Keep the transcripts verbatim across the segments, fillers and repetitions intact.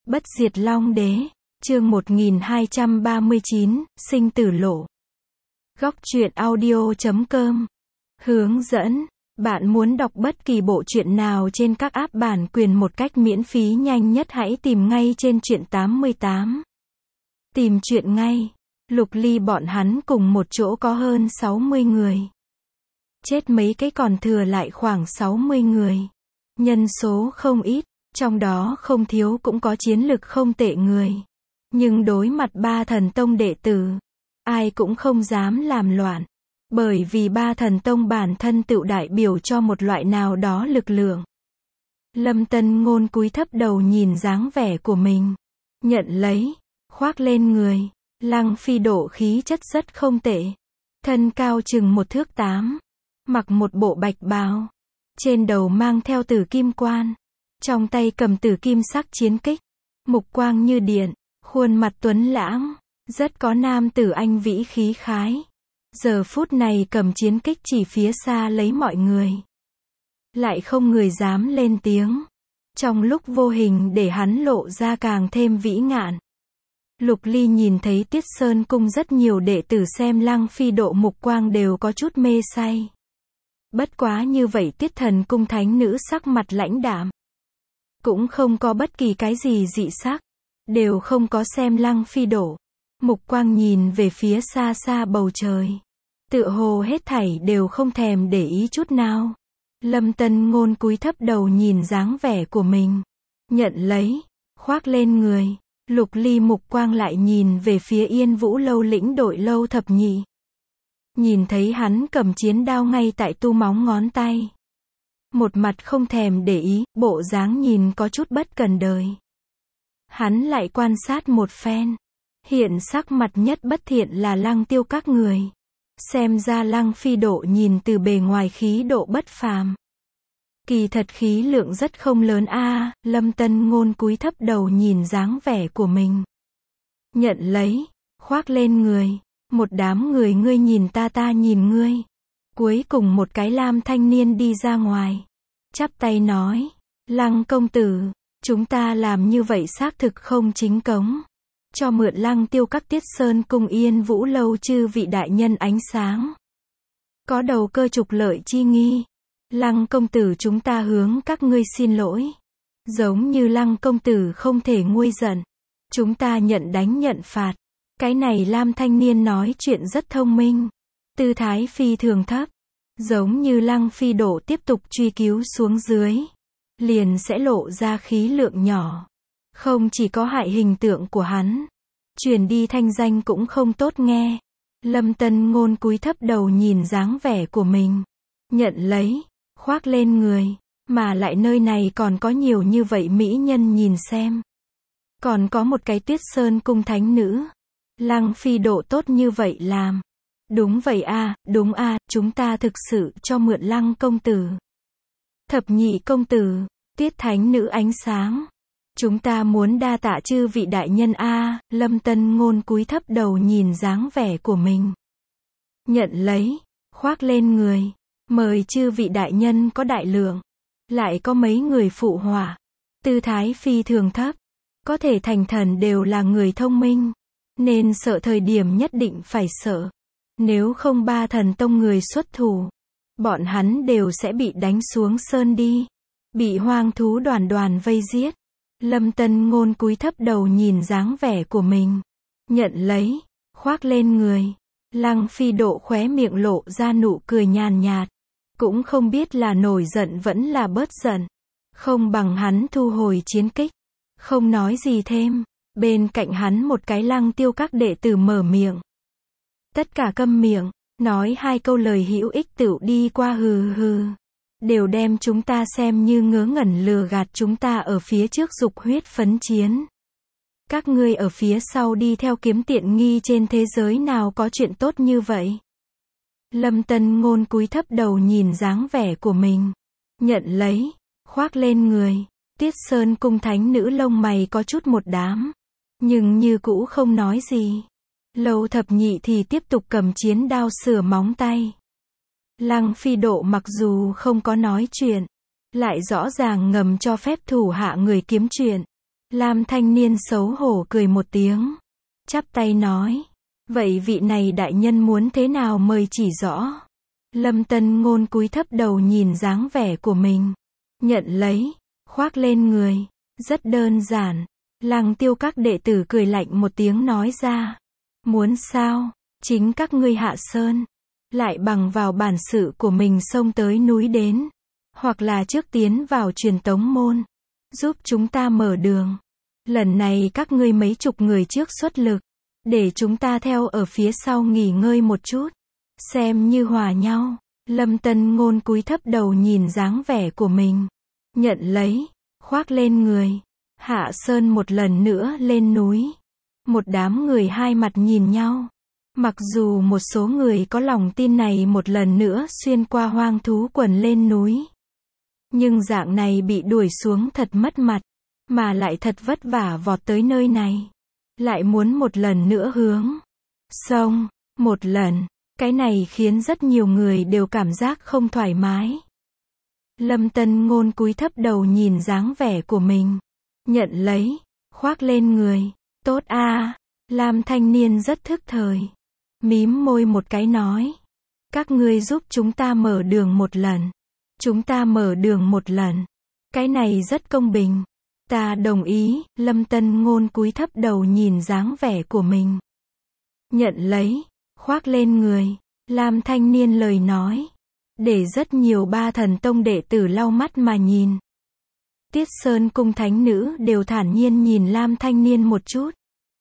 Bất diệt Long Đế, chương một nghìn hai trăm ba mươi chín, sinh tử lộ. Góc truyện audio chấm com. Hướng dẫn, bạn muốn đọc bất kỳ bộ truyện nào trên các app bản quyền một cách miễn phí nhanh nhất hãy tìm ngay trên truyện tám mươi tám. Tìm truyện ngay. Lục Ly bọn hắn cùng một chỗ có hơn sáu mươi người. Chết mấy cái còn thừa lại khoảng sáu mươi người. Nhân số không ít, trong đó không thiếu cũng có chiến lực không tệ người. Nhưng đối mặt ba thần tông đệ tử, ai cũng không dám làm loạn. Bởi vì ba thần tông bản thân tự đại biểu cho một loại nào đó lực lượng. Lâm Tân Ngôn cúi thấp đầu nhìn dáng vẻ của mình. Nhận lấy, khoác lên người. Lăng Phi độ khí chất rất không tệ. Thân cao chừng một thước tám. Mặc một bộ bạch bào. Trên đầu mang theo tử kim quan. Trong tay cầm tử kim sắc chiến kích. Mục quang như điện. Khuôn mặt tuấn lãng. Rất có nam tử anh vĩ khí khái. Giờ phút này cầm chiến kích chỉ phía xa lấy mọi người. Lại không người dám lên tiếng. Trong lúc vô hình để hắn lộ ra càng thêm vĩ ngạn. Lục Ly nhìn thấy Tiết Sơn Cung rất nhiều đệ tử xem Lăng Phi độ mục quang đều có chút mê say. Bất quá như vậy Tiết Thần Cung thánh nữ sắc mặt lãnh đạm. Cũng không có bất kỳ cái gì dị sắc. Đều không có xem Lăng Phi độ. Mục quang nhìn về phía xa xa bầu trời. Tựa hồ hết thảy đều không thèm để ý chút nào. Lâm Tân Ngôn cúi thấp đầu nhìn dáng vẻ của mình. Nhận lấy, khoác lên người. Lục Ly mục quang lại nhìn về phía Yên Vũ Lâu lĩnh đội Lâu Thập Nhị. Nhìn thấy hắn cầm chiến đao ngay tại tu móng ngón tay. Một mặt không thèm để ý, bộ dáng nhìn có chút bất cần đời. Hắn lại quan sát một phen. Hiện sắc mặt nhất bất thiện là Lăng Tiêu các người. Xem ra Lăng Phi độ nhìn từ bề ngoài khí độ bất phàm. Kỳ thật khí lượng rất không lớn a. À, Lâm Tân Ngôn cúi thấp đầu nhìn dáng vẻ của mình. Nhận lấy, khoác lên người. Một đám người ngươi nhìn ta ta nhìn ngươi. Cuối cùng một cái lam thanh niên đi ra ngoài. Chắp tay nói. Lăng công tử, chúng ta làm như vậy xác thực không chính cống. Cho mượn Lăng Tiêu các Tiết Sơn Cung Yên Vũ Lâu chư vị đại nhân ánh sáng. Có đầu cơ trục lợi chi nghi. Lăng công tử chúng ta hướng các ngươi xin lỗi. Giống như Lăng công tử không thể nguôi giận. Chúng ta nhận đánh nhận phạt. Cái này Lam thanh niên nói chuyện rất thông minh. Tư thái phi thường thấp. Giống như Lăng Phi độ tiếp tục truy cứu xuống dưới. Liền sẽ lộ ra khí lượng nhỏ. Không chỉ có hại hình tượng của hắn. Truyền đi thanh danh cũng không tốt nghe. Lâm Tân Ngôn cúi thấp đầu nhìn dáng vẻ của mình. Nhận lấy, khoác lên người. Mà lại nơi này còn có nhiều như vậy mỹ nhân nhìn xem. Còn có một cái Tiết Sơn Cung thánh nữ. Lăng Phi độ tốt như vậy làm. Đúng vậy a, à, đúng a, à, chúng ta thực sự cho mượn Lăng công tử. Thập Nhị công tử, Tiết thánh nữ ánh sáng. Chúng ta muốn đa tạ chư vị đại nhân a. À, Lâm Tân Ngôn cúi thấp đầu nhìn dáng vẻ của mình. Nhận lấy, khoác lên người. Mời chư vị đại nhân có đại lượng. Lại có mấy người phụ họa. Tư thái phi thường thấp. Có thể thành thần đều là người thông minh. Nên sợ thời điểm nhất định phải sợ. Nếu không ba thần tông người xuất thủ. Bọn hắn đều sẽ bị đánh xuống sơn đi. Bị hoang thú đoàn đoàn vây giết. Lâm Tân Ngôn cúi thấp đầu nhìn dáng vẻ của mình. Nhận lấy, khoác lên người. Lăng Phi độ khóe miệng lộ ra nụ cười nhàn nhạt. Cũng không biết là nổi giận vẫn là bớt giận. Không bằng hắn thu hồi chiến kích. Không nói gì thêm. Bên cạnh hắn một cái Lăng Tiêu các đệ tử mở miệng. Tất cả câm miệng. Nói hai câu lời hữu ích tựu đi qua hừ hừ. Đều đem chúng ta xem như ngớ ngẩn lừa gạt chúng ta ở phía trước dục huyết phấn chiến. Các ngươi ở phía sau đi theo kiếm tiện nghi trên thế giới nào có chuyện tốt như vậy. Lâm Tân Ngôn cúi thấp đầu nhìn dáng vẻ của mình. Nhận lấy, khoác lên người. Tiết Sơn Cung thánh nữ lông mày có chút một đám. Nhưng như cũ không nói gì. Lâu Thập Nhị thì tiếp tục cầm chiến đao sửa móng tay. Lăng Phi độ mặc dù không có nói chuyện, lại rõ ràng ngầm cho phép thủ hạ người kiếm chuyện. Lam thanh niên xấu hổ cười một tiếng, chắp tay nói, vậy vị này đại nhân muốn thế nào mời chỉ rõ. Lâm Tân Ngôn cúi thấp đầu nhìn dáng vẻ của mình, nhận lấy, khoác lên người, rất đơn giản. Lăng Tiêu các đệ tử cười lạnh một tiếng nói ra, muốn sao, chính các ngươi hạ sơn, lại bằng vào bản sự của mình xông tới núi đến, hoặc là trước tiến vào truyền tống môn, giúp chúng ta mở đường. Lần này các ngươi mấy chục người trước xuất lực, để chúng ta theo ở phía sau nghỉ ngơi một chút, xem như hòa nhau. Lâm Tân Ngôn cúi thấp đầu nhìn dáng vẻ của mình, nhận lấy, khoác lên người, hạ sơn một lần nữa lên núi. Một đám người hai mặt nhìn nhau. Mặc dù một số người có lòng tin này một lần nữa xuyên qua hoang thú quần lên núi, nhưng dạng này bị đuổi xuống thật mất mặt, mà lại thật vất vả vọt tới nơi này, lại muốn một lần nữa hướng sông, một lần, cái này khiến rất nhiều người đều cảm giác không thoải mái. Lâm Tân Ngôn cúi thấp đầu nhìn dáng vẻ của mình, nhận lấy, khoác lên người, tốt a. À. Lam thanh niên rất thức thời, mím môi một cái nói, các ngươi giúp chúng ta mở đường một lần, chúng ta mở đường một lần, cái này rất công bình, ta đồng ý. Lâm Tân Ngôn cúi thấp đầu nhìn dáng vẻ của mình, nhận lấy, khoác lên người. Lam thanh niên lời nói, để rất nhiều ba thần tông đệ tử lau mắt mà nhìn. Tiết Sơn cung thánh nữ đều thản nhiên nhìn Lam thanh niên một chút.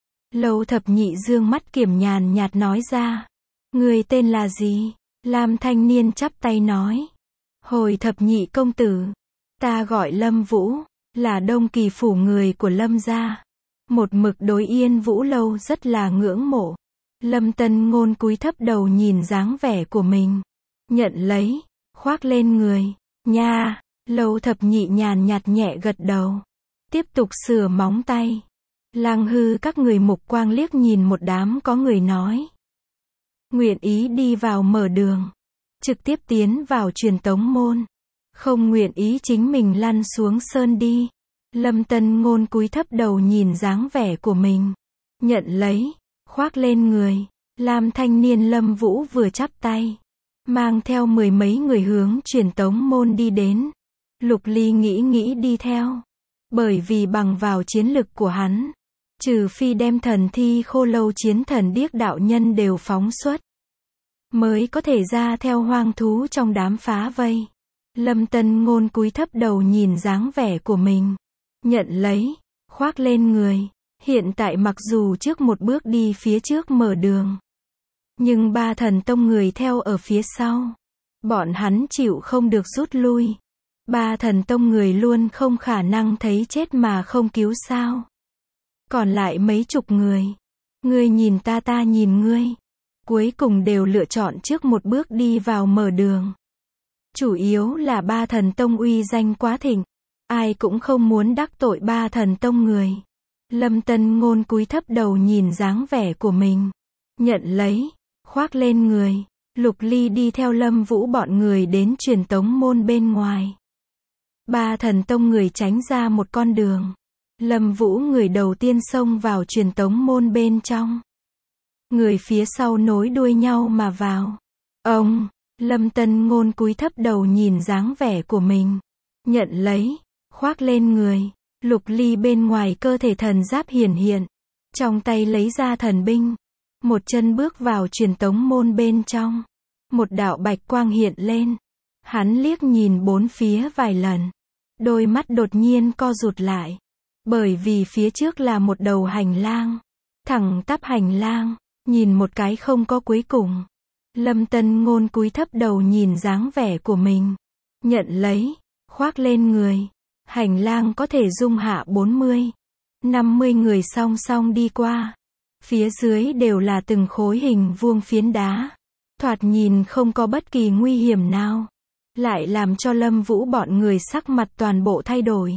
Lâu Thập Nhị dương mắt kiểm nhàn nhạt nói ra, người tên là gì? Lam thanh niên chắp tay nói, hồi Thập Nhị công tử, ta gọi Lâm Vũ, là Đông Kỳ phủ người của Lâm gia, một mực đối Yên Vũ lâu rất là ngưỡng mộ. Lâm Tân Ngôn cúi thấp đầu nhìn dáng vẻ của mình, nhận lấy, khoác lên người, nha. Lâu Thập Nhị nhàn nhạt nhẹ gật đầu, tiếp tục sửa móng tay. Lang Hư các người mục quang liếc nhìn một đám có người nói, nguyện ý đi vào mở đường, trực tiếp tiến vào truyền tống môn, không nguyện ý chính mình lăn xuống sơn đi. Lâm Tân Ngôn cúi thấp đầu nhìn dáng vẻ của mình, nhận lấy, khoác lên người. Lam thanh niên Lâm Vũ vừa chắp tay, mang theo mười mấy người hướng truyền tống môn đi đến. Lục Ly nghĩ nghĩ đi theo, bởi vì bằng vào chiến lực của hắn, trừ phi đem thần thi khô lâu chiến thần điếc đạo nhân đều phóng xuất, mới có thể ra theo hoang thú trong đám phá vây. Lâm Tân Ngôn cúi thấp đầu nhìn dáng vẻ của mình, nhận lấy, khoác lên người. Hiện tại mặc dù trước một bước đi phía trước mở đường, nhưng ba thần tông người theo ở phía sau, bọn hắn chịu không được rút lui. Ba thần tông người luôn không khả năng thấy chết mà không cứu sao. Còn lại mấy chục người, ngươi nhìn ta ta nhìn ngươi, cuối cùng đều lựa chọn trước một bước đi vào mở đường. Chủ yếu là ba thần tông uy danh quá thịnh, ai cũng không muốn đắc tội ba thần tông người. Lâm Tân Ngôn cúi thấp đầu nhìn dáng vẻ của mình, nhận lấy, khoác lên người. Lục Ly đi theo Lâm Vũ bọn người đến truyền tống môn bên ngoài. Ba thần tông người tránh ra một con đường. Lâm Vũ người đầu tiên xông vào truyền tống môn bên trong. Người phía sau nối đuôi nhau mà vào. Ông, Lâm Tân Ngôn cúi thấp đầu nhìn dáng vẻ của mình, nhận lấy, khoác lên người. Lục Ly bên ngoài cơ thể thần giáp hiển hiện, trong tay lấy ra thần binh, một chân bước vào truyền tống môn bên trong. Một đạo bạch quang hiện lên, hắn liếc nhìn bốn phía vài lần, đôi mắt đột nhiên co rụt lại, bởi vì phía trước là một đầu hành lang, thẳng tắp hành lang, nhìn một cái không có cuối cùng. Lâm Tân Ngôn cúi thấp đầu nhìn dáng vẻ của mình, nhận lấy, khoác lên người. Hành lang có thể dung hạ bốn mươi, năm mươi người song song đi qua. Phía dưới đều là từng khối hình vuông phiến đá, thoạt nhìn không có bất kỳ nguy hiểm nào, lại làm cho Lâm Vũ bọn người sắc mặt toàn bộ thay đổi.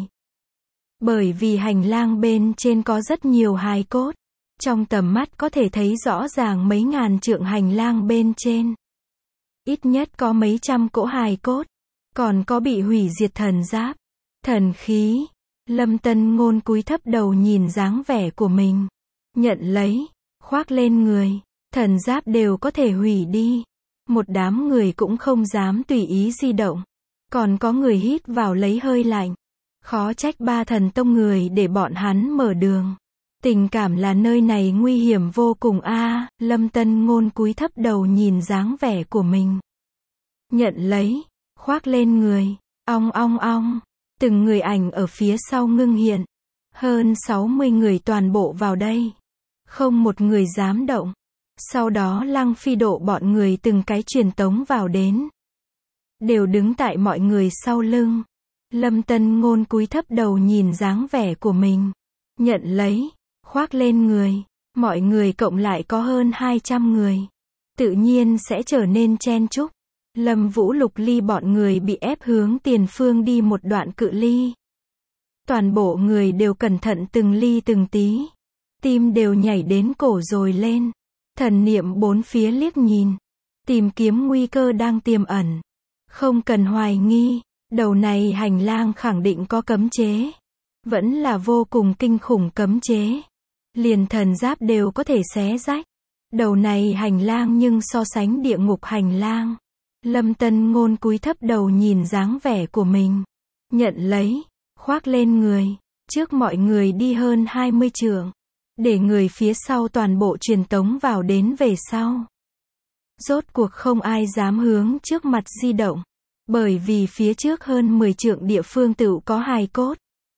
Bởi vì hành lang bên trên có rất nhiều hài cốt, trong tầm mắt có thể thấy rõ ràng mấy ngàn trượng hành lang bên trên. Ít nhất có mấy trăm cỗ hài cốt, còn có bị hủy diệt thần giáp, thần khí. Lâm Tân Ngôn cúi thấp đầu nhìn dáng vẻ của mình. Nhận lấy, khoác lên người. Thần giáp đều có thể hủy đi. Một đám người cũng không dám tùy ý di động. Còn có người hít vào lấy hơi lạnh. Khó trách ba thần tông người để bọn hắn mở đường. Tình cảm là nơi này nguy hiểm vô cùng a. À, Lâm Tân Ngôn cúi thấp đầu nhìn dáng vẻ của mình. Nhận lấy, khoác lên người. Ong ong ong. Từng người ảnh ở phía sau ngưng hiện. Hơn sáu mươi người toàn bộ vào đây. Không một người dám động. Sau đó Lăng Phi độ bọn người từng cái truyền tống vào đến. Đều đứng tại mọi người sau lưng. Lâm Tân Ngôn cúi thấp đầu nhìn dáng vẻ của mình. Nhận lấy, khoác lên người. Mọi người cộng lại có hơn hai trăm người. Tự nhiên sẽ trở nên chen chúc. Lâm Vũ Lục Ly bọn người bị ép hướng tiền phương đi một đoạn cự ly. Toàn bộ người đều cẩn thận từng ly từng tí. Tim đều nhảy đến cổ rồi lên. Thần niệm bốn phía liếc nhìn. Tìm kiếm nguy cơ đang tiềm ẩn. Không cần hoài nghi. Đầu này hành lang khẳng định có cấm chế. Vẫn là vô cùng kinh khủng cấm chế. Liền thần giáp đều có thể xé rách. Đầu này hành lang nhưng so sánh địa ngục hành lang. Lâm Tân Ngôn cúi thấp đầu nhìn dáng vẻ của mình. Nhận lấy, khoác lên người. Trước mọi người đi hơn hai mươi trượng. Để người phía sau toàn bộ truyền tống vào đến về sau. Rốt cuộc không ai dám hướng trước mặt di động. Bởi vì phía trước hơn mười trượng địa phương tựu có hài cốt.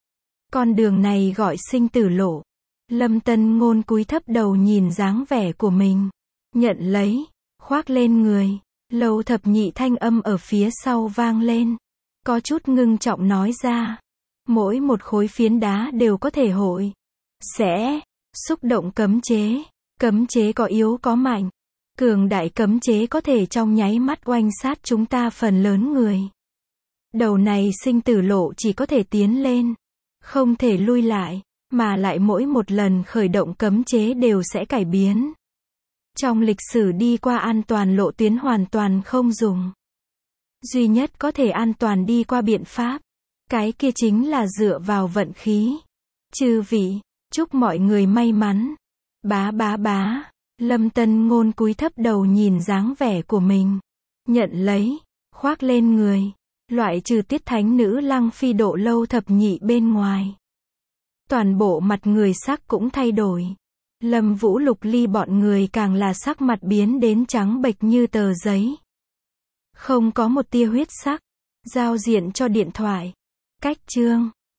Con đường này gọi sinh tử lộ. Lâm Tân Ngôn cúi thấp đầu nhìn dáng vẻ của mình. Nhận lấy, khoác lên người. Lâu thập nhị thanh âm ở phía sau vang lên. Có chút ngưng trọng nói ra. Mỗi một khối phiến đá đều có thể hội. Sẽ xúc động cấm chế. Cấm chế có yếu có mạnh. Cường đại cấm chế có thể trong nháy mắt oanh sát chúng ta phần lớn người. Đầu này sinh tử lộ chỉ có thể tiến lên. Không thể lui lại. Mà lại mỗi một lần khởi động cấm chế đều sẽ cải biến. Trong lịch sử đi qua an toàn lộ tuyến hoàn toàn không dùng. Duy nhất có thể an toàn đi qua biện pháp. Cái kia chính là dựa vào vận khí. Chư vị, chúc mọi người may mắn. Bá bá bá. Lâm Tân Ngôn cúi thấp đầu nhìn dáng vẻ của mình. Nhận lấy, khoác lên người. Loại trừ Tiết Thánh Nữ Lăng Phi độ Lâu thập nhị bên ngoài. Toàn bộ mặt người sắc cũng thay đổi. Lâm Vũ Lục Ly bọn người càng là sắc mặt biến đến trắng bệch như tờ giấy. Không có một tia huyết sắc. Giao diện cho điện thoại. Cách chương.